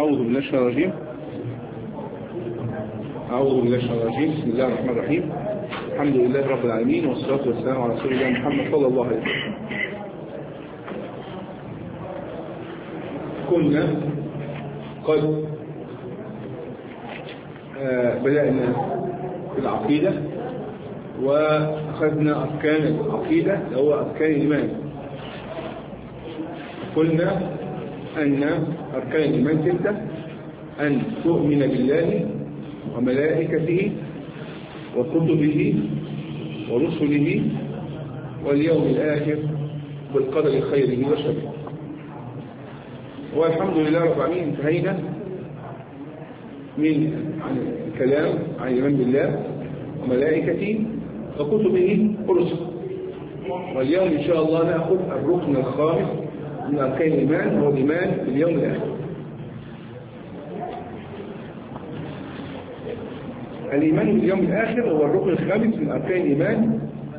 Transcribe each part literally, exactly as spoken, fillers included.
أعوذ بالله من الشيطان الرجيم أعوذ بالله من الشيطان الرجيم بسم الله الرحمن الرحيم الحمد لله رب العالمين والصلاة والسلام على رسول الله محمد صلى الله عليه وسلم. كنا قد بدأنا في العقيدة وأخذنا أركان العقيدة اللي هو أركان الإيمان. قلنا أن أركان الإيمان ستة: أن تؤمن بالله وملائكته وكتبه ورسله واليوم الآخر بالقدر خيره وشره. والحمد لله رب العالمين انتهينا من عن الكلام عن الإيمان بالله وملائكته وكتبه ورسله، واليوم إن شاء الله نأخذ الركن الخامس من أركان الإيمان هو الإيمان باليوم الآخر. الإيمان باليوم الآخر هو الركن الخامس من أركان الإيمان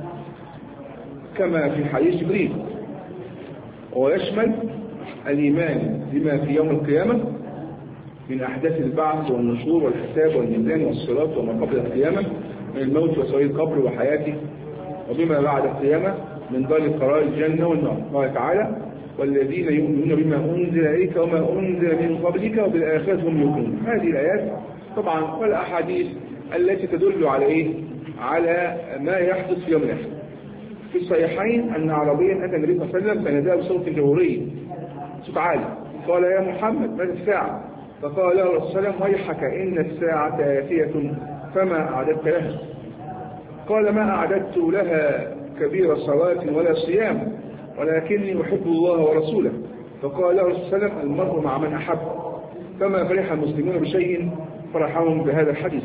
كما في حديث جبريل، ويشمل الإيمان بما في يوم القيامة من أحداث البعث والنشور والحساب والميزان والصراط وما قبل القيامة من الموت وسؤال القبر وحياته، وبما بعد القيامة من دار القرار الجنة والنار. قال تعالى: والذين يؤمنون بما أنزل إليك وما أنزل من قبلك وبالآخرة هم يوقنون. هذه الآيات طبعا والأحاديث التي تدل على إيه؟ على ما يحدث في يوم الآخر. في الصحيحين أن عربيا أتى النبي صلى الله عليه وسلم فناداه بصوت جهوري، صوت عالي، قال: يا محمد ماذا الساعة؟ فقال له الرسول صلى الله عليه وسلم: ويحك إن الساعة آتية فما أعددت لها؟ قال: ما أعددت لها كبير صلاة ولا صيام، ولكني أحب الله ورسوله. فقال له الرسول صلى الله عليه وسلم: المرء مع من أحب. فما فرح المسلمون بشيء فرحهم بهذا الحديث.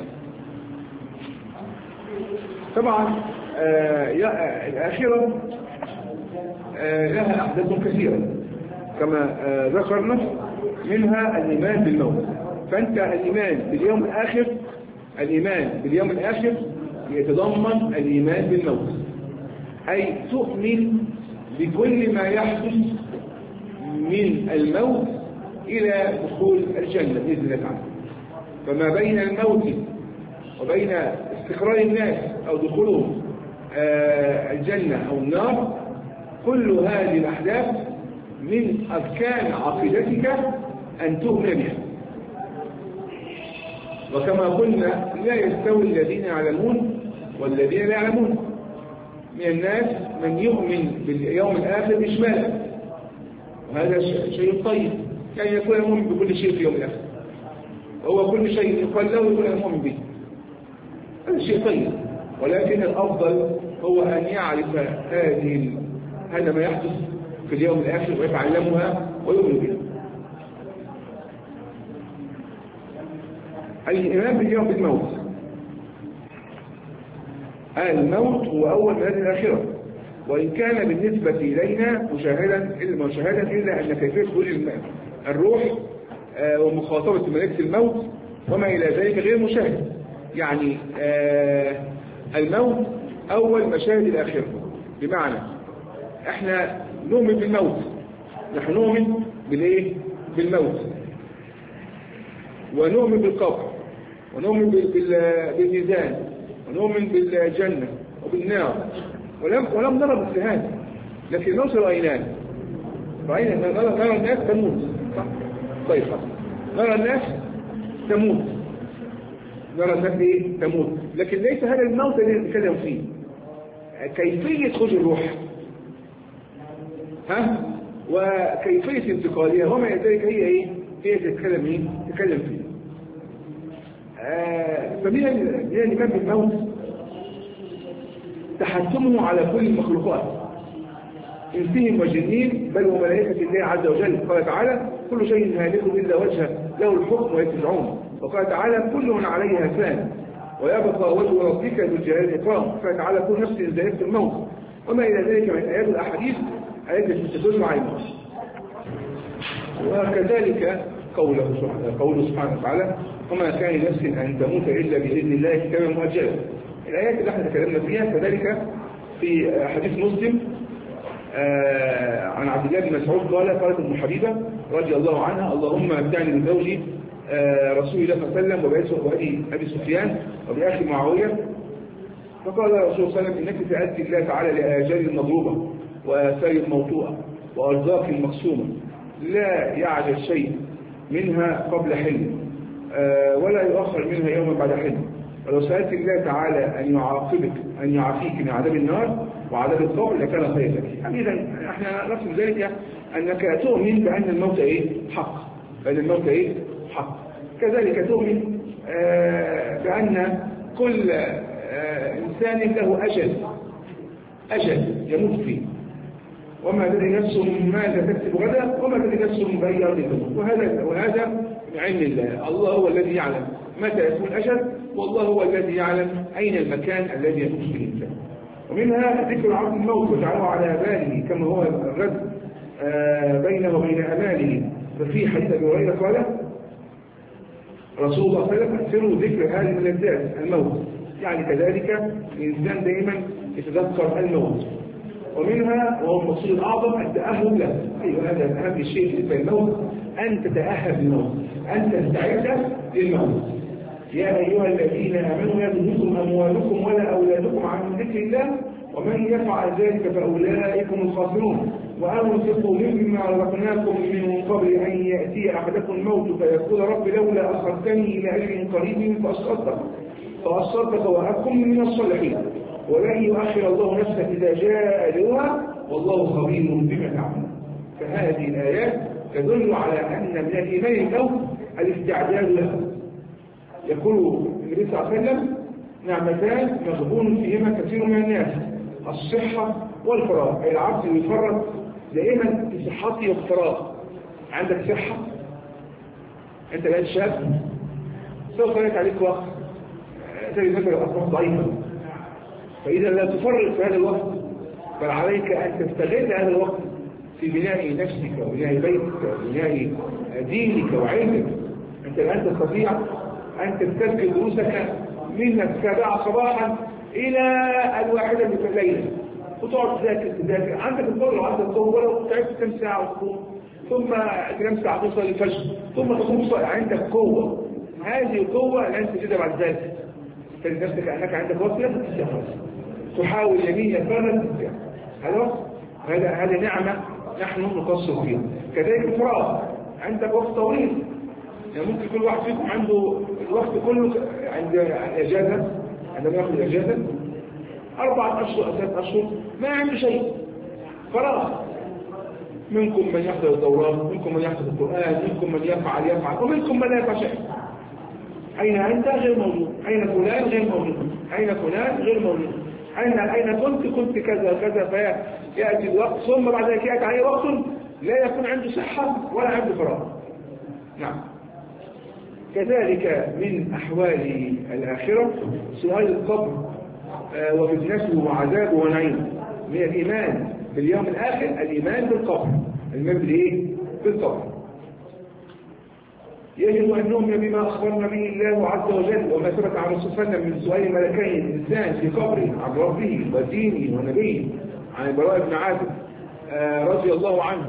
طبعا آه الآخرة آه لها أحداث كثيرة كما آه ذكرنا، منها الإيمان بالموت. فأنت الإيمان باليوم الآخر الإيمان باليوم الآخر يتضمن الإيمان بالموت، أي تؤمن بكل ما يحدث من الموت إلى دخول الجنة بإذن الله تعالى. فما بين الموت وبين استقرار الناس أو دخولهم الجنة أو النار، كل هذه الأحداث من أركان عقيدتك أن تؤمن بها. وكما قلنا لا يستوي الذين يعلمون والذين لا يعلمون. من الناس من يؤمن باليوم الآخر إجمالا، وهذا شيء طيب، يعني يكون مؤمن بكل شيء في يوم الآخر، وهو كل شيء يقال له يكون مؤمن به، هذا شيء طيب. ولكن الأفضل هو أن يعرف هذه هذا ما يحدث في اليوم الآخر ويتعلمها ويؤمن بها. الإيمان باليوم بالموت. الموت هو أول منازل الآخرة، وإن كان بالنسبة إلينا مشاهدا إلا مشاهدا إلا أن كيفية خروج الروح ومخاطبة ملائكة الموت وما إلى ذلك غير مشاهد. يعني الموت أول مشاهد الآخرة، بمعنى إحنا نؤمن بالموت، نحن نؤمن بالإيه؟ بالموت، ونؤمن بالقبر، ونؤمن بالميزان، ونؤمن بالجنة وبالنار، ولم ولم نرى مثل هذا، لكن نوصل رأيناه رأينا نرى, نرى الناس تموت، صح؟ طيب صح. نرى الناس تموت نرى الناس ايه؟ تموت، لكن ليس هذا الموت الذي نتكلم فيه، كيفية خروج الروح، ها؟ وكيفية انتقالها وما إلى ذلك، هي ايه؟ هي تتكلم ايه؟ تتكلم فيه. آه فمن الإيمان بالموت تحتمه على كل المخلوقات، إنسهم وجنين بل وملائكة الله عز وجل. قال تعالى: كل شيء هالك إلا وجهه له الحكم ويتبعون. وقال تعالى: كل عليها فان ويبقى وجه ربك ذو الجلال والإكرام. قال تعالى: كل نفس ذائقة الموت، وما إلى ذلك من آيات الأحاديث التي تدل على الموت. وكذلك قوله سبحانه قوله سبحانه وتعالى: وما كان لنفس أن تموت إلا بإذن الله كتابا مؤجلا. الآيات اللي احنا تكلمنا فيها كذلك في حديث مسلم عن عبد الله بن مسعود قال: قالت ام حبيبه: رضي الله عنها: اللهم ابدعني بزوجي رسول الله صلى الله عليه وسلم وبأبي أبي سفيان وبأخي معاوية. فقال الرسول صلى الله عليه وسلم: إنك سألت الله تعالى لآجال مضروبة وآثار موطوءة وأرزاق مقسومة لا يعجل شيء منها قبل حلم ولا يؤخر منها يوما بعد حلم. ولو سألت الله تعالى أن يعاقبك أن يعافيك من عذاب النار وعذاب القبر لكان خير لك. يعني إذا احنا نفس ذلك أنك تؤمن بأن الموت إيه؟ حق. بأن الموت إيه؟ حق. كذلك تؤمن آه بأن كل آه إنسان له أجل أجل يموت فيه، وما تدري نفس ماذا تكسب غدا وما تدري نفس بأي أرض تموت. وهذا وهذا من علم الله. الله هو الذي يعلم متى يكون أجل، والله هو الذي يعلم أين المكان الذي يموت فيه الإنسان. ومنها ذكر عبد الموت وجعله على باله كما هو الرد آه بينه وبين أماله. ففي حديث أبي هريرة قال رسول الله صلى الله عليه وسلم: اكثروا ذكر هذه اللذات الموت. يعني كذلك الإنسان دائما يتذكر الموت. ومنها وهو المقصود الأعظم التأهب له. أيوة، هذا أهم شيء بالنسبة للموت، أن تتأهب للموت، أن تستعد للموت. يا أيها الذين آمنوا لا تلهكم أموالكم ولا أولادكم عن ذكر الله ومن يفعل ذلك فأولئك هم الخاسرون. وأنفقوا مما رزقناكم من قبل أن يأتي أحدكم الموت فيقول: رب لولا أخرتني إلى أجل قريب فأصدق فأصدق وأكن من الصالحين. ولن يؤخر الله نفسا إذا جاء أجلها والله خبير بما تعملون. فهذه الآيات تدل على أن من الإيمان الموت الاستعداد له. يقول النبي صلى الله عليه وسلم: نعمتان مغبون فيهما كثير من الناس، الصحة والفراغ. أي العبد يفرط دائما في صحته والفراغ. عندك صحة، أنت الآن شاب، سوف يأتي عليك وقت تجد نفسك أصبحت ضعيفا، فإذا لا تفرط في هذا الوقت بل عليك أن تستغل هذا الوقت في بناء نفسك وبناء بيتك وبناء دينك وعلمك. أنت الآن تستطيع أن تستذكر دروسك من السابعة صباحا إلى الواحدة من الليل، وتقعد تذاكر تذاكر. عندك القدرة وعندك القوة، ولو تعبت كم ساعة وتقوم، ثم كم ساعة توصل للفجر، ثم تقوم. عندك قوة، هذه القوة لن تجدها بعد ذلك. تجد نفسك أنك عندك وقت لا تستحوذ، تحاول يمين يسار لا تستطيع. هذا هذا هذه نعمة نحن نقصر فيها. كذلك الفراغ، عندك وقت طويل. يعني ممكن كل واحد فيكم عنده الوقت كله عند الإجازة، عندما يأخذ الإجازة أربعة أشهر أو ثلاثة أشهر ما عنده شيء، فراغ. منكم من يحضر الدورات، منكم من يحفظ القرآن، منكم من يفعل يفعل ومنكم من لا يفعل شيء. أين أنت؟ غير موجود. أين فلان؟ غير موجود. أين فلان؟ غير موجود. أين أين كنت؟ كنت كذا كذا. فيأتي الوقت ثم بعد ذلك يأتي عليه وقت لا يكون عنده صحة ولا عنده فراغ. نعم. كذلك من أحوال الآخرة سؤال القبر وفتنته وعذابه ونعيمه. من الإيمان باليوم الآخر الإيمان بالقبر. الإيمان بالإيه؟ بالقبر. يجب أن نؤمن بما أخبرنا به الله عز وجل وما ثبت عن الرسول صلى الله عليه وسلم من سؤال ملكين الإنسان في قبره عن ربه ودينه ونبيه. عن البراء بن عازب رضي الله عنه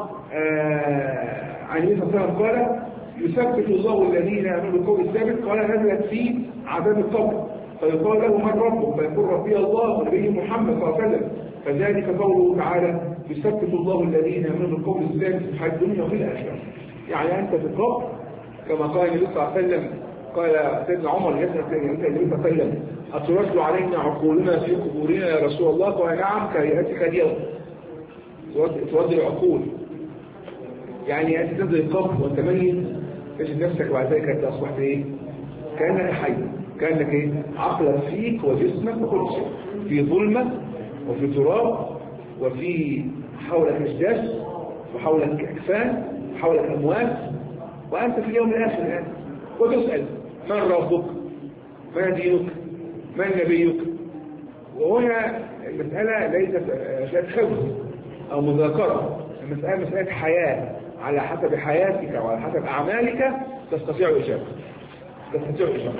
عن النبي صلى الله عليه وسلم قال: يثبت الله الذين آمنوا بالقول الثابت. قال: نزلت في عذاب القبر فيقال له: من ربك؟ فيقول: ربي الله ونبيه محمد صلى الله عليه وسلم. فذلك قوله تعالى: يثبت الله الذين آمنوا بالقول الثابت في الحياة الدنيا وفي الآخرة. يعني أنت في القبر كما قال النبي صلى الله عليه وسلم، قال سيدنا عمر يسأل النبي صلى الله عليه وسلم: أترد علينا عقولنا في قبورنا يا رسول الله؟ قال: نعم كهيئتك اليوم. ترد العقول، يعني أنت تنزل القبر وأنت ميت تجد نفسك بعد ذلك أنت أصبحت إيه؟ كأنك حي، كأنك إيه؟ عقلك فيك وجسمك وكل شيء في ظلمة وفي تراب وفي حولك أجداث وحولك أكفان وحولك أموات، وأنت في اليوم الآخر الآن وتسأل: من ربك؟ ما دينك؟ من نبيك؟ وهنا المسألة ليست مسألة خوف أو مذاكرة، المسألة مسألة حياة. على حسب حياتك وعلى حسب أعمالك تستطيع الإجابة. تستطيع الإجابة.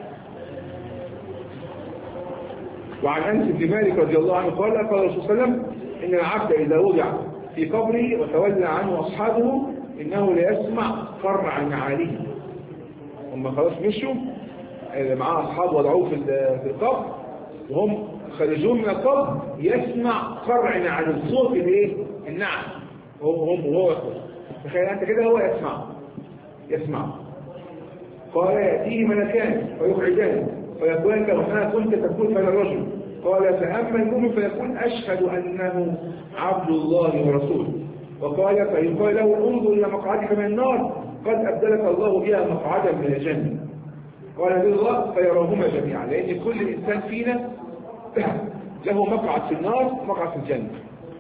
وعن أنس بن مالك رضي الله عنه قال: قال الرسول صلى الله عليه وسلم: إن العبد إذا وضع في قبره وتولى عنه أصحابه إنه لا يسمع قرع نعالهم. هم خلاص مشوا، معاه أصحاب وضعوه في القبر وهم خارجون من القبر، يسمع قرع نعالهم، صوت الايه؟ النعل. هو هم وهو تخيل أنت كده، هو يسمع يسمع قال يأتيه ملكان فيقعدان فيقول له ما كنت تقول فلا الرجل؟ قال فأما المؤمن فيقول أشهد أنه عبد الله ورسوله. وقال فيقال له انظر إلى مقعدك من النار قد أبدلك الله بها مقعدا من الجنة. قال بالله فيراهما جميعا، لأن كل إنسان فينا له مقعد في النار ومقعد في الجنة.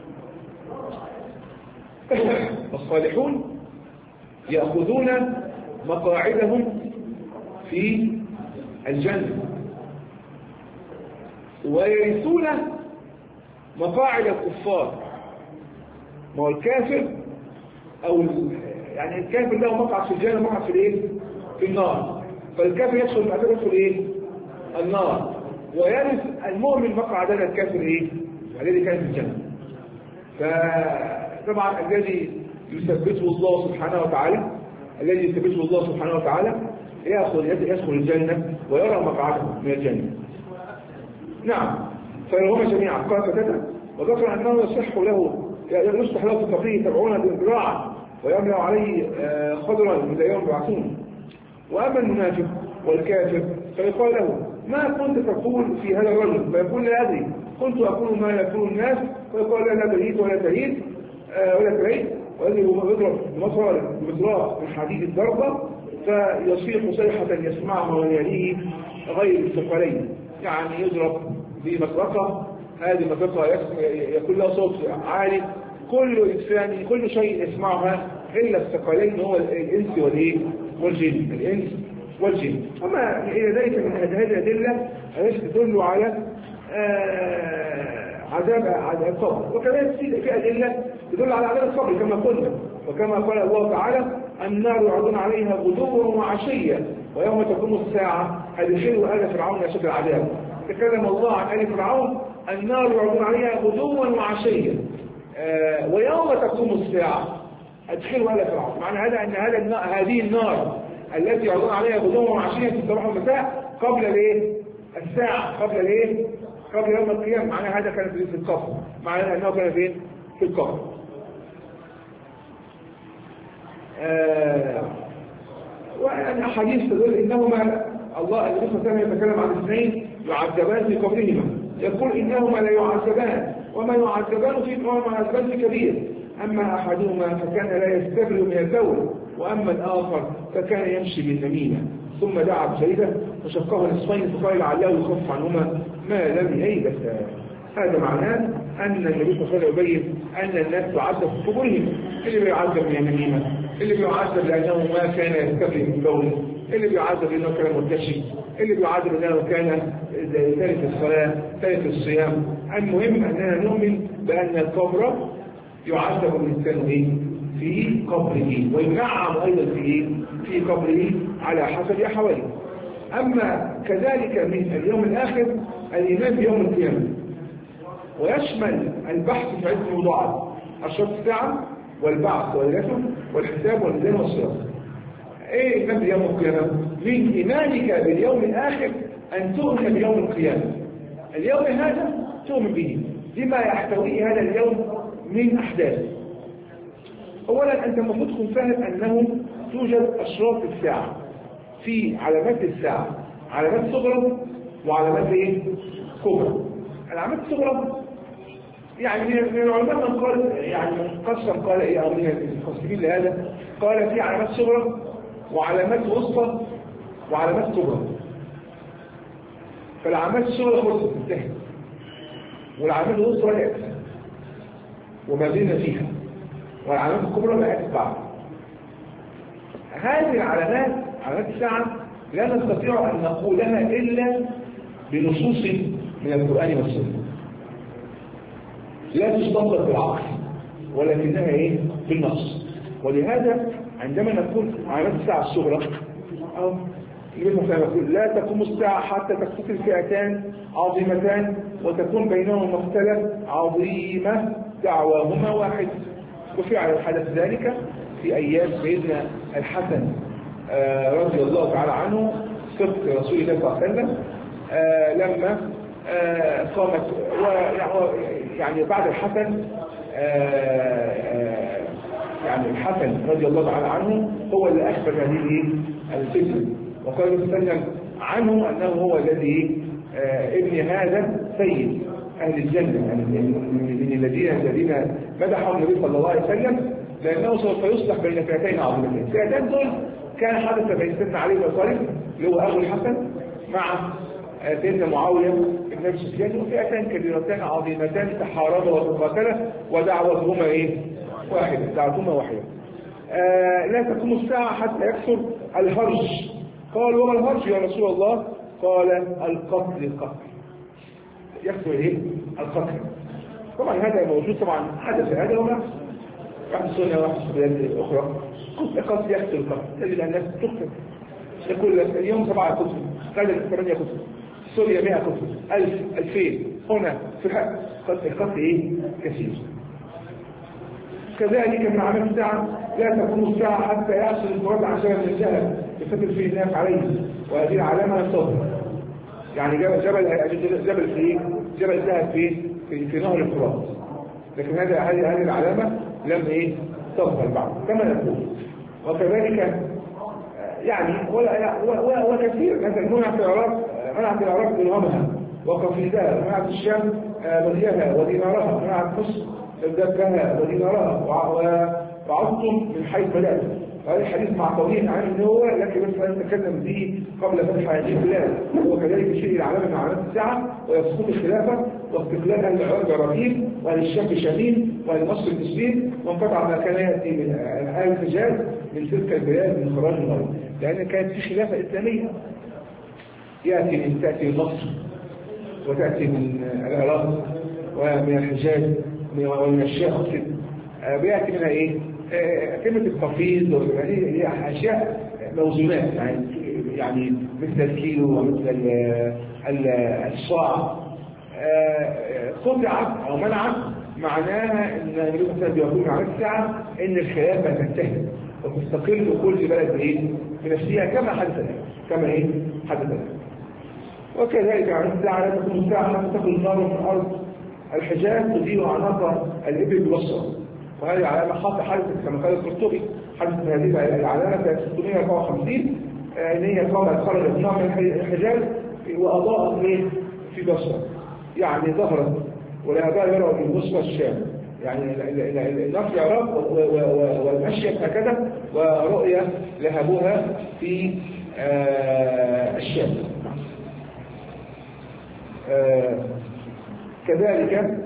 الصالحون يأخذون مقاعدهم في الجنة ويرثون مقاعد الكفار. ما هو الكافر أو يعني الكافر له مقعد في الجنة ومقعد في الايه؟ في النار. فالكافر يدخل الكافر يدخل ايه؟ النار، ويرث المؤمن مقعد هذا الكافر ايه؟ الذي كان في الجنة. فطبعا الذي يثبته الله سبحانه وتعالى الذي يثبته الله سبحانه وتعالى يأخذ يدخل الجنة ويرى مقعده من الجنة. نعم، فيرهما جميعا. قال فتاة وذكر أنه يصح له يصلح له في فقيه تبعون بالقراعة ويملأ عليه خضرا من يوم يبعثون. وأما المنافق والكافر فيقال له ما كنت تقول في هذا الرجل؟ فيقول لا أدري، كنت أقول ما يقول الناس. فيقال لا لا تريد ولا تريد ولا تريد، ويضرب بمطر بمطراق من حديد الضربة فيصيح صيحة يسمعها ويليه غير الثقلين. يعني يضرب بمطرقة، هذه المطرقة يكون لها صوت عالي، كل إنسان كل شيء يسمعها إلا الثقلين، هو الإنس والإيه؟ والجن. الإنس والجن. أما إلى ذلك من هذه الأدلة التي تدل على عذاب عذاب القبر، وكذلك في أدلة تدل على عذاب القبر كما قلنا، وكما قال الله تعالى النار يعرضون عليها غدوا وعشيا ويوم تقوم الساعة أدخلوا آل فرعون أشد العذاب. تكلم الله عن آل فرعون النار يعرضون عليها غدوا وعشيا آه ويوم تقوم الساعة أدخلوا آل فرعون. معنى هذا أن هذا النار هذه النار التي يعرضون عليها غدوا وعشيا في الصباح والمساء قبل الايه؟ الساعة، قبل الايه؟ قبل يوم القيامة. معنى هذا كان في القبر، معنى أنه كان فين؟ في القبر. آه وأن أحاديث تدل إنهما الله النبي صلى الله عليه وسلم يتكلم عن اثنين يعذبان في قبرهما، يقول إنهما لا يعذبان وما يعذبان في وما يعذبان في كبير، أما أحدهما فكان لا يستبرئ من البول وأما الآخر فكان يمشي بالنميمة. ثم دعا بسيده فشقه نصفين فقال لعله يخف عنهما ما لم ييبسا. هذا معناه أن النبي صلى الله عليه وسلم يبين أن الناس تعذب في قبورهم، اللي بيعذب من النميمة، اللي بيعذب لأنه ما كان يستبرئ من بوله، اللي بيعذب لأنه كان مرتشي، اللي بيعذب لأنه كان ثالث الصلاة ثالث الصيام. المهم أننا نؤمن بأن القبر يعذب الإنسان في قبره وينعم أيضا في في قبره على حسب أحواله. أما كذلك من اليوم الآخر الإيمان بيوم القيامة، ويشمل البحث في عدة موضوعات: أشراط الساعة والبعث والرسل والحساب والميزان والصراط. ايه ايمان بيوم القيامه؟ من ايمانك باليوم الاخر ان تؤمن بيوم القيامه. اليوم هذا تؤمن به بما يحتويه هذا اليوم من احداث. اولا انت المفروض تكون فاهم انه توجد اشراط الساعه، في علامات الساعه، علامات صغرى وعلامات ايه؟ كبرى. العلامات الصغرى يعني من العلماء من قال يعني قسم قال ايه او من المفسرين لهذا قال في علامات صغرى وعلامات وسطى وعلامات كبرى. فالعلامات الصغرى خلصت انتهت، والعلامات الوسطى بدات وما زلنا فيها، والعلامات الكبرى بدات بعد. هذه العلامات علامات الساعه لا نستطيع ان نقولها الا بنصوص من القران والسنه، لا تستنبط بالعقل ولكنها ايه؟ بالنص. ولهذا عندما نقول علامات الساعة الصغرى أو مثلا نقول لا تقوم الساعة حتى تقتتل فئتان عظيمتان وتكون بينهما مختلف عظيمة دعواهما واحد، وفعل حدث ذلك في أيام سيدنا الحسن آه رضي الله تعالى عنه صدق رسول الله صلى الله عليه وسلم، آه لما آه قامت يعني بعد الحسن آه آه يعني الحسن رضي الله تعالى عنه هو اللي أخبر هذه الفتنة، وقال صلى الله عليه وسلم عنه أنه هو الذي آه ابن هذا سيد أهل الجنة، يعني من الذين الذين مدحوا النبي صلى الله عليه وسلم لأنه سوف يصلح بين فئتين عظيمتين. الفئتين دول كان حدث بين سيدنا علي بن ابي طالب اللي هو أبو الحسن مع سيدنا معاوية بن أبي سفيان، وفئتان كبيرتان عظيمتان تحاربا وتقاتلا ودعوتهما إيه؟ واحدة، دعوتهما واحدة. آه لا تقوم الساعة حتى يكثر الهرج. قال وما الهرج يا رسول الله؟ قال القتل القتل يكثر ايه؟ القتل. طبعا هذا موجود، طبعا حدث هذا وما واحد سنة واحد بلاد أخرى قتل يكثر القتل، تجد الناس تقتل يقول اليوم سبعة قتل، غدا ثمانية قتل، سوريا مئة قتل، ألف ألفين، هنا في حق القتل ايه؟ كثير. كذلك من علامات الساعة لا تقوم الساعة حتى يحصل الفرات عشان من الذهب يفتر فيه الناس عليه، وهذه العلامة الصبر. يعني جبل جبل جبل في جبل الذهب في في, في نهر الفرات، لكن هذا هذه هذه العلامة لم ايه تظهر بعد كما نقول. وكذلك يعني ولا وكثير مثلا منع في العراق منع في العراق درهمها وقفيدها، منع في الشام بغيها ودينارها، منع في مصر ذكرها ودينارها وعظتم من حيث بدأت. وهذا الحديث مع طويل عن ان هو لكن بس نتكلم به قبل فتح هذه البلاد. وكذلك شيء العلامة من علامات الساعة ويسقط الخلافة واستقلال اهل العراق جراثيم واهل الشام شميل واهل مصر المسلمين، وانقطع ما كان ياتي من اهل الحجاز من تلك البلاد من خراج الارض، لان كانت في خلافة اسلامية ياتي من تاتي من مصر وتاتي من العراق ومن الحجاز ومن الشام بياتي منها ايه؟ كلمة التفيض هي أشياء موزونات، يعني يعني مثل الكيلو ومثل الصاع قطعت أو منعت، معناها أن النبي صلى الله عليه وسلم بيقول على الساعة أن الخلافة تنتهي وتستقل كل بلد بإيه؟ بنفسها كما حدث كما إيه؟ حدث. وكذلك على الساعة لا تكون الساعة حتى تكون النار من الأرض الحجاز تضيء عناق الإبل بالبصر. وهذه علامة خاصة حدثت كما قال القرطبي، حدثت هذه العلامة سنة ستمائة وأربعة وخمسين ان هي قامت خرجت نار من الحجاز وأضاءت في بصرة، يعني ظهرت ولهذا يرى من بصرة الشام، يعني النار في العراق والمشية هكذا ورؤية لهبوها في الشام. كذلك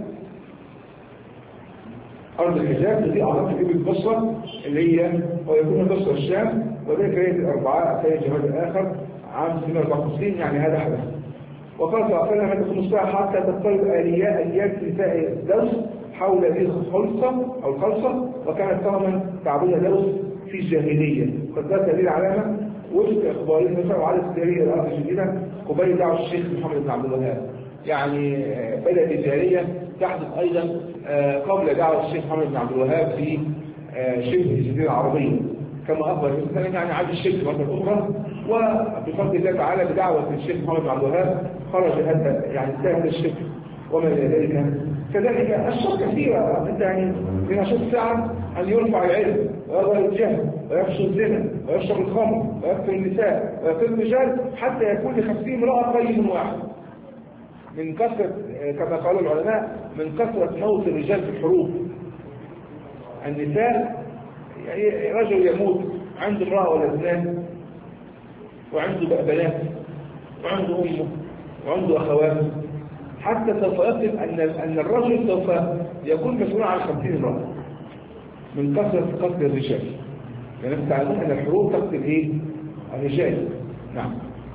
أرض الحجاز التي أعطت في البصرة اللي هي ويكون بصرة الشام، وذلك هي الأربعاء في جماد الآخر عام ستمائة وأربعة وخمسين، يعني هذا حدث. وقال صلى الله عليه وسلم تكون الساعة حتى تضطرب آليات أليات نساء الدوس حول هذه الخلصة أو الخلصة، وكانت قوما تعبدها دوس في الجاهلية. قد ذات هذه العلامة وجد إخبارين مثلا وعدد الجاهلية الأرض الجديدة قبيل دعوة الشيخ محمد بن عبد الوهاب، يعني بدأت الجاهلية تحدث أيضا قبل دعوة الشيخ محمد بن عبد الوهاب في شبه الجزيرة العربية كما أخبر مثلا، يعني عاد الشيخ مرة أخرى، وبفضل الله تعالى بدعوة الشيخ محمد بن عبد الوهاب خرج هذا يعني انتهى الشيخ وما إلى ذلك. كذلك أشياء كثيرة أنت يعني من أشياء الساعة أن يرفع العلم ويظهر الجهل ويفشل الزنا ويشرب الخمر ويقتل النساء ويقتل الرجال حتى يكون لخمسين امرأة قيم واحد، من كثرة كما قال العلماء من كثرة موت الرجال في الحروب. النساء يعني رجل يموت عنده امرأة ولا اثنان وعنده بنات وعنده أمه وعنده أخوات، حتى سوف يصل أن أن الرجل سوف يكون مسؤول عن خمسين امرأة من كثرة قتل الرجال، يعني انتم تعلمون أن الحروب تقتل إيه؟ الرجال. نعم.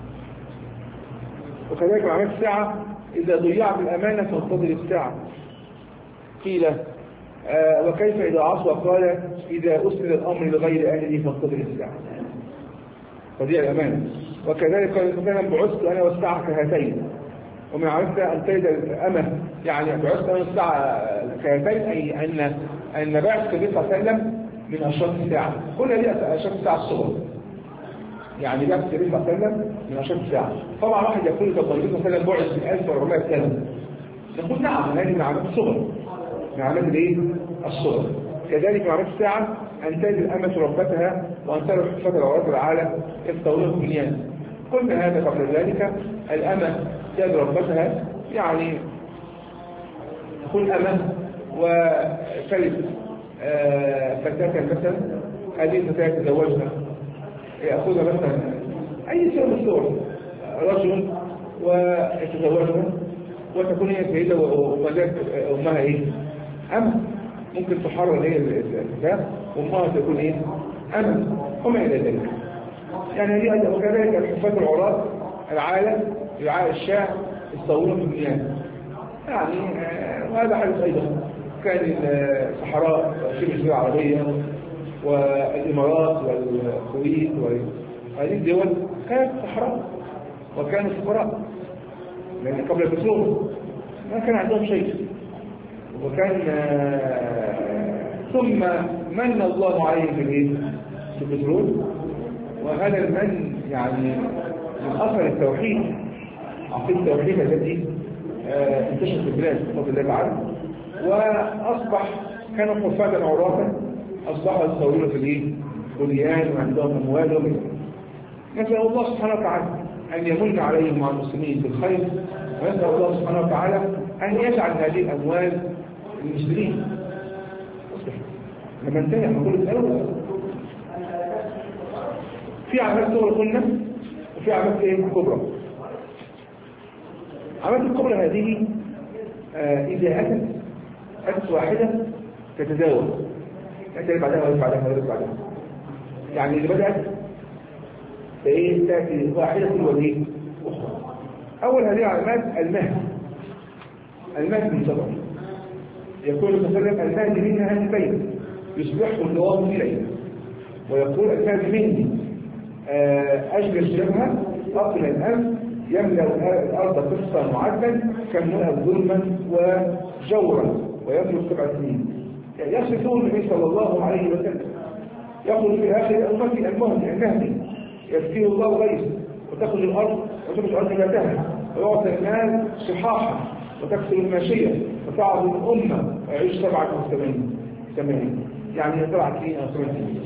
وكذلك علامات الساعة إذا ضيعت الأمانة فانتظر الساعة. قيل آه وكيف إذا عصوا؟ قال إذا أسند الأمر لغير أهله فانتظر الساعة، تضيع الأمانة. وكذلك قال مثلا بعثت أنا والساعة كهاتين، ومن عرفت أن تجد الأمة يعني بعثت أنا والساعة كهاتين، أي أن أن بعث النبي صلى الله عليه وسلم من أشراط الساعة، كل دي أشراط الساعة الصغرى. يعني بعث النبي صلى الله عليه وسلم من أشراط الساعة. طبعا واحد يقول طب النبي صلى الله عليه وسلم بعث في ألف وأربعمائة سنة، نقول نعم هذه من علامات الصغرى، من علامات الايه؟ الصغرى. كذلك من علامات الساعة أن تجد الأمة ربتها وأن ترى حفاة العورات العالم يفتولون البنيان. قلنا هذا قبل ذلك. الأمة تجد ربتها يعني تكون أمة وتلد فتاة مثلا، هذه الفتاة تزوجها يأخذها مثلا أي صورة من الصور رجل ويتزوجها وتكون هي سيدة ومدات أمها إيه؟ أمة. ممكن تحرر هي الفتاة وأمها تكون إيه؟ أمة وما إلى ذلك. يعني هذه وكذلك الحفاة العراة العالم رعاء الشاع يصورون في البنيان. يعني وهذا حدث أيضا. كان الصحراء شبه الجزيرة العربية والإمارات والكويت وهذه الدول كانت صحراء وكانوا فقراء، لأن قبل البترول ما كان عندهم شيء. وكان ثم من الله عليهم بالبترول، وهذا المن يعني من أثر التوحيد، عقيدة التوحيد التي انتشرت في البلاد بفضل الله تعالى، وأصبح كانوا حفاة عراة أصبحوا يصورون في الايه؟ بنيان وعندهم أموال ومثل. نسأل الله سبحانه وتعالى أن يمن عليهم مع المسلمين بالخير، ونسأل الله سبحانه وتعالى أن يجعل هذه الأموال للمسلمين. لما انتهي نقول اسألوا. في عملات صغرى قلنا وفي عملات ايه كبرى. عملات الكبرى هذه آه إذا أتت أتت واحدة تتزاوج، تأتي بعدها ويرفع بعدها ويرفع بعدها. يعني اللي بدأت فإيه تأتي واحدة الوليه أخرى. أول هذه علامات المهد. المهد منتظر. يقول صلى الله عليه وسلم المهد منها أهل البيت يصبح النوام إليه، ويقول المهد مني أجل الجبهة أقل الأنف يملأ الأرض قسطا معدا كملأ ظلما وجورا ويملك سبع سنين. يعني يصفه النبي صلى الله عليه وسلم. يقول في آخر أمتي المهد المهدي يسقيه الله غيث وتخرج الأرض وتخرج الأرض نباتها ويعطي المال صحاحا وتكسر الماشية وتعظم الأمة ويعيش سبعة وثمانين ثمانين يعني يطلع سنين أو ثمان سنين.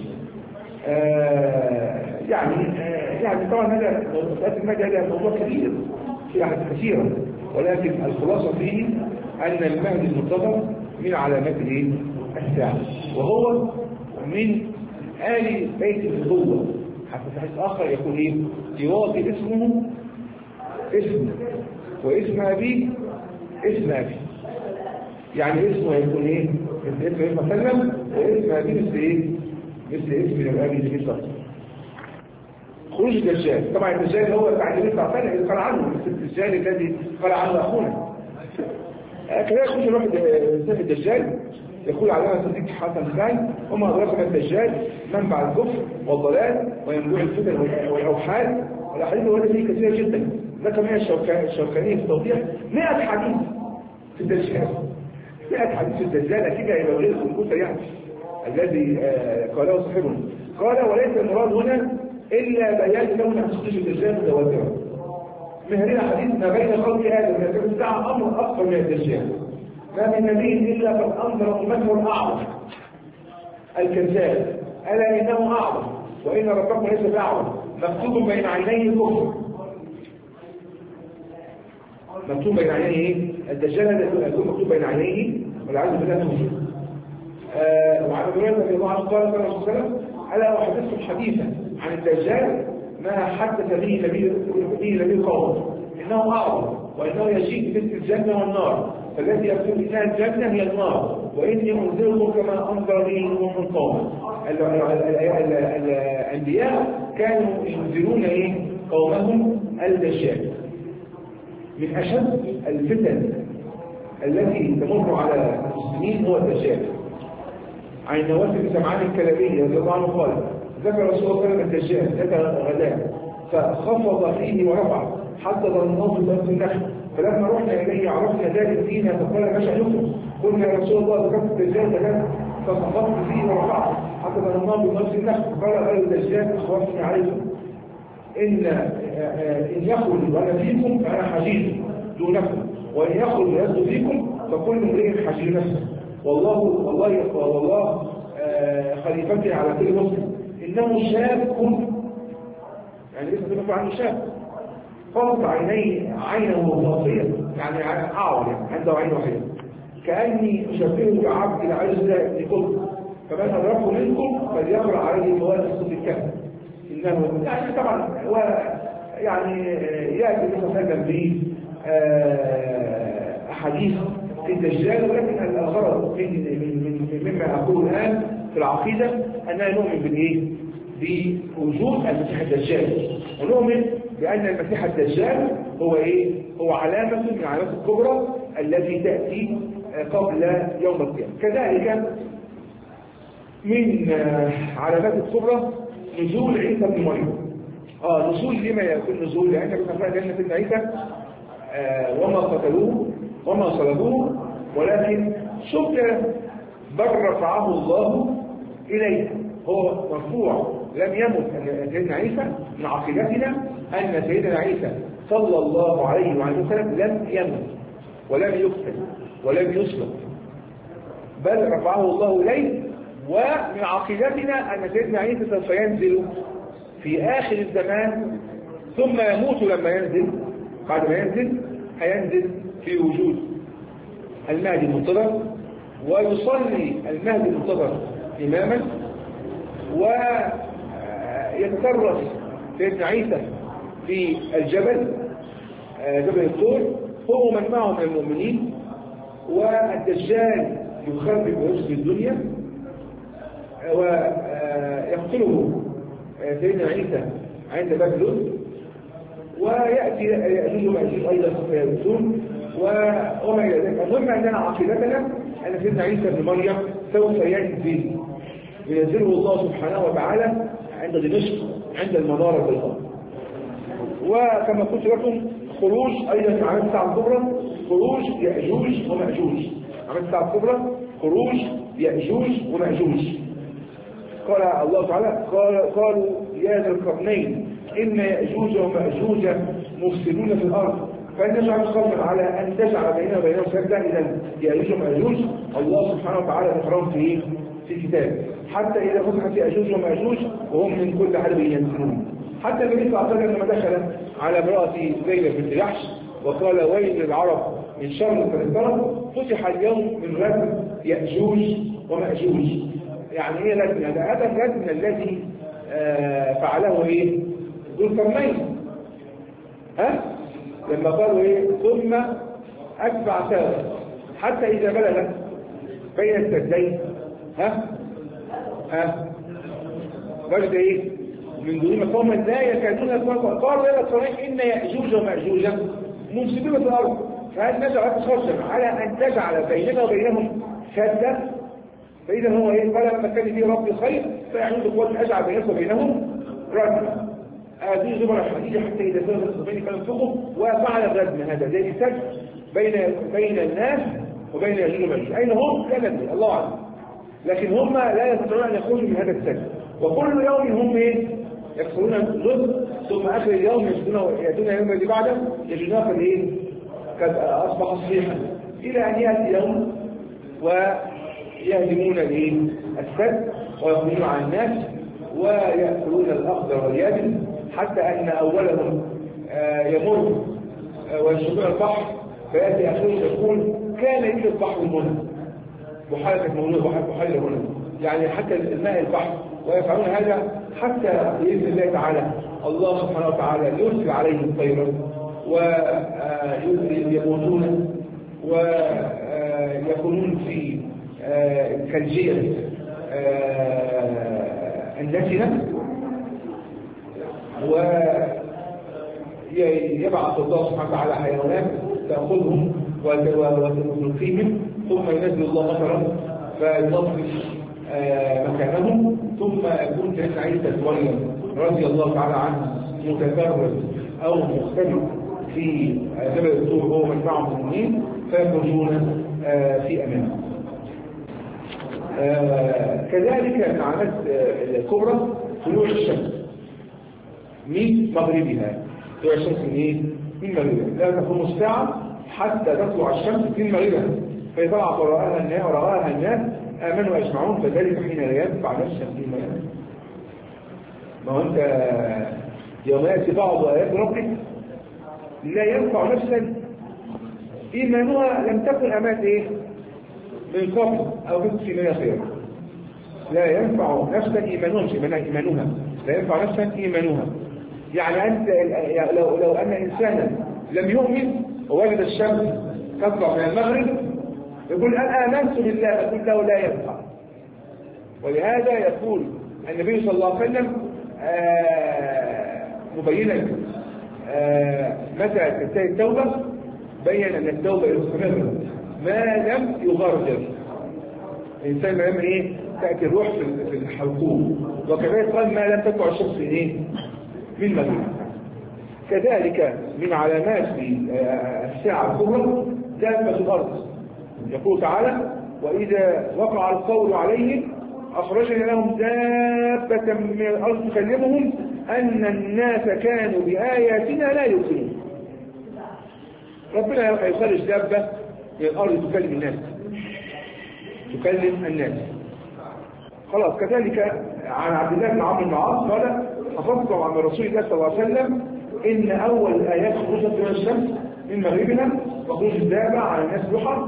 آه يعني آه يعني طبعا هذا مسألة المهدي هذا موضوع كبير في أحد كثيرة، ولكن الخلاصة فيه أن المهدي المنتظر من علامات الساعة، وهو من آل بيت النبوة. حتى في حديث آخر يقول إيه؟ يواطي اسمه اسم واسم أبيه اسم أبي. يعني اسمه يكون إيه؟ مثل اسم إيه مثلا، واسم أبيه مثل إيه؟ مثل اسم الأبي اللي بيصدر. خروج الدجال. طبعا الدجال هو بعد النبي صلى الله عليه وسلم قال عنه مثل الدجال الذي قال عنه أخونا. كذلك يخرج الواحد سيف الدجال يقول علامة صديق حسن خان وما أدراك ما الدجال منبع الكفر والضلال وينبوع الفتن والأوحال. والأحاديث الواردة فيه كثيرة جدا. ذكر منها الشوكاني في التوضيح مئة حديث في الدجال. مئة حديث في الدجال أكيد يبقى غير الكفر يعني الذي قاله صاحبه. قال وليس المراد هنا إلا بيان لون عن صديق الدجال متواترا. من هذه الحديث ما بين خلق آدم ويتم الساعة أمر أكثر من الدجال. ما من نبي إلا قد أنذر أمته الأعظم الكذاب ألا إنه أعظم وإن ربكم ليس بأعظم مكتوب بين عينيه كفر. مكتوب بين عينيه الدجال هذا يكون مكتوب بين عينيه والعياذ بالله كفر. وعن ابي هريره رضي الله عنه قال صلى الله عليه وسلم ألا أحدثكم حديثا عن الدجال ما حدث به نبي نبي قوم إنه أعظم وإنه يجيء مثل الجنة والنار فالذي يقول إنها الجنة هي النار وإني أنذركم كما أنذر لي نوح قومه. الأنبياء كانوا ينذرون إيه قومهم الدجال. من أشد الفتن التي تمر على المسلمين هو الدجال. عن نواس بن سمعان الكلابي رضي الله عنه قال ذكر رسول الله صلى الله عليه وسلم الدجال ذات غداء فخفض فيه ورفع حتى ظنه في ضرب النخل فلما رحنا إليه عرفنا ذلك فينا فقال ما شأنكم؟ قلنا يا رسول الله ذكرت الدجال ذكرت فخفضت فيه ورفعت حتى ظنناه بنفس النفس قال غير الدجال اخوفني عليكم ان ان يخرج وانا فيكم فانا حجيج دونكم وان يخرج ويزد فيكم فكل امرئ حجيج نفسه والله والله والله خليفتي على كل مسلم انه شاب يعني لسه بنقول عنه شاب فوق عينيه عينه صافيه يعني اعور يعني عنده عين واحده كاني اشبهه بعبد العزة بن قطب فمن ادركه منكم فليقرا عليه فوائد صوت الكهف انه يعني طبعا هو يعني ياتي مثلا به احاديث في الدجال ولكن الغرض من من مما اقول الان في العقيده اننا نؤمن بالايه؟ بوجود المسيح الدجال ونؤمن بان المسيح الدجال هو ايه؟ هو علامه من العلامات الكبرى التي تاتي قبل يوم القيامه. كذلك من علامات الكبرى نزول عيسى بن مريم. اه نزول لما يكون نزول؟ لان كنا قلنا سيدنا عيسى آه وما قتلوه وما صلبوه ولكن شك بل رفعه الله اليه هو مرفوع لم يمت. سيدنا عيسى من عقيدتنا ان سيدنا عيسى صلى الله عليه وعليه وسلم لم يمت ولم يقتل ولم يصلب بل رفعه الله اليه. ومن عقيدتنا ان سيدنا عيسى سوف ينزل في اخر الزمان ثم يموت لما ينزل. بعد ما ينزل هينزل في وجود المهدي المنتظر ويصلي المهدي المنتظر اماما ويتكرس سيدنا عيسى في الجبل جبل الطور هو من معه من المؤمنين والدجال يخرب ويفسد الدنيا ويقتله سيدنا عيسى عند باب لد ويأتي يأجوج ومأجوج أيضا سوف يلبسون وما إلى ذلك. المهم أننا عقيدتنا أن سيدنا عيسى بن مريم سوف ينزل ينزله الله سبحانه وتعالى عند دمشق عند المنارة في الأرض. وكما قلت لكم خروج أيضا في عمل الساعة الكبرى خروج يأجوج ومأجوج. عمل الساعة الكبرى خروج يأجوج ومأجوج. قال الله تعالى قال قالوا يا ذا القرنين إن يأجوج ومأجوج مفسدون في الأرض فنجعل قوما على أن تجعل بيننا وبينهم سدا. إذا يأجوج ومأجوج الله سبحانه وتعالى ذكرهم في في كتابه حتى إذا فتحت يأجوج ومأجوج وهم من كل حدب ينزلون. حتى النبي صلى الله عليه وسلم لما دخل على امرأة زينب بنت جحش وقال ويل للعرب من شر قد اقترب فتح اليوم من ردم يأجوج ومأجوج. يعني ايه لازم؟ هذا الردم الذي آه فعله ايه؟ ذو القرنين. ها؟ لما قالوا ايه؟ ثم اتبع سابق حتى اذا بلغ بين السدين ها؟ ها؟ وجد ايه؟ من دون قوم لا يكادون يسمعون قالوا يا القرنين ان يأجوج ومأجوج مفسدون في الارض فهل نجعل تخشم على ان تجعل بيننا وبينهم سدا؟ فإذا هو إيه؟ قال لما كان فيه رب خير فيعود قوة أجعل بينهم وبينهم ردما. هذه زمر الحديث حتى إذا سلم الصفين كانوا فوقهم وفعل الردم هذا زي السجن بين بين الناس وبين يأجوج ومأجوج. أين هم؟ لا ندري الله أعلم. لكن هم لا يستطيعون أن يخرجوا من هذا السجن وكل يوم هم إيه؟ يكسرون الجزء ثم آخر اليوم يأتون يوم الذي بعده يجدون قد إيه؟ قد أصبح صحيحا إلى أن يأتي يوم ويهدمون السد ويخرجون عن الناس ويأكلون الأخضر واليابس حتى أن أولهم يمر ويشربون البحر فيأتي آخرهم يقول كان يجد البحر المنى بحيرة مولود بحيرة هنا يعني حتى الماء البحر ويفعلون هذا حتى بإذن الله تعالى الله سبحانه وتعالى يرسل عليهم طيرا ويموتون ويكونون في كالجية النتنة ويبعث الله سبحانه وتعالى حيوانات تأخذهم وتلقيهم ثم ينزل الله مطرا فينظف مكانهم ثم يكون سيدنا عيسى مريم رضي الله تعالى عنه متفرد او مختلف في جبل الطور هو من معهم المؤمنين فيخرجون في امانه. آه كذلك من العلامات الكبرى طلوع الشمس من مغربها. طلوع الشمس من ايه؟ من مغربها. لا تقوم الساعة حتى تطلع الشمس من مغربها فيطلع وراءها الناس وراءها الناس آمنوا أجمعون فذلك حين لا ينفع نفسا إيمانها. ما هو أنت يوم يأتي بعض آيات ربك لا ينفع نفسا إيمانها لم تكن أمات إيه؟ من قبل أو كنت في من خير. لا ينفع نفسا إيمانها مش إيمانها لا ينفع نفسا إيمانها. يعني أنت لو, لو أن إنسانا لم يؤمن ووجد الشمس تطلع من المغرب يقول أنا آمنت بالله، يقول له لا ينفع. ولهذا يقول النبي صلى الله عليه وسلم آه مبينا آه متى تنتهي التوبة، بين أن التوبة مستمرة ما لم يغرجر. الإنسان ما يعمل إيه؟ تأتي الروح في الحلقوم. وكذلك قال ما لم تطلع الشمس إيه؟ من مغرب. كذلك من علامات الساعة الكبرى دابة الأرض. يقول تعالى وإذا وقع القول عليهم أخرجنا لهم دابة من الأرض تكلمهم أن الناس كانوا بآياتنا لا يؤمنون. ربنا يخرج دابة من الأرض تكلم الناس تكلم الناس خلاص. كذلك عن عبد الله بن عمرو بن العاص قال حفظت عن رسول الله صلى الله عليه وسلم إن أول الآيات خرجت من الشمس من مغربها وخروج الدابة على الناس ضحى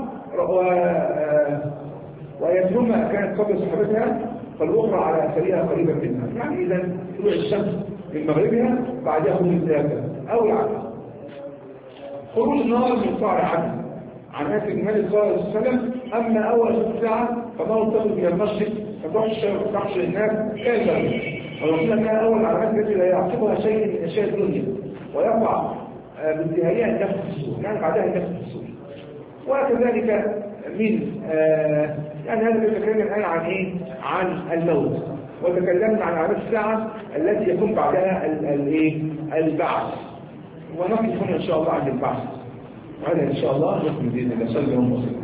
وآياتهما كانت قبل صحبتها فالأخرى على أثرها قريبا منها. يعني إذا طلوع الشمس من مغربها بعدها خروج الدابة أو العكس. خروج النار من قعر عدن عن أنس بن مالك صلى الله عليه وسلم أما أول ساعة فنار تخرج من المسجد فتحشر الناس كالمغرب. ورسولنا كان أول علامات التي لا يعقبها شيء من أشياء الدنيا ويقع بانتهائها النفس في السوق، يعني بعدها النفس في السوق. وكذلك من آه يعني هذا بيتكلم الآن عن إيه؟ عن الموت. وتكلمنا عن علامات الساعة التي يكون بعدها الإيه؟ البعث. ونقف هنا إن شاء الله عند البعث. وهذا إن شاء الله نكمل بإذن الله. صلى الله عليه وسلم.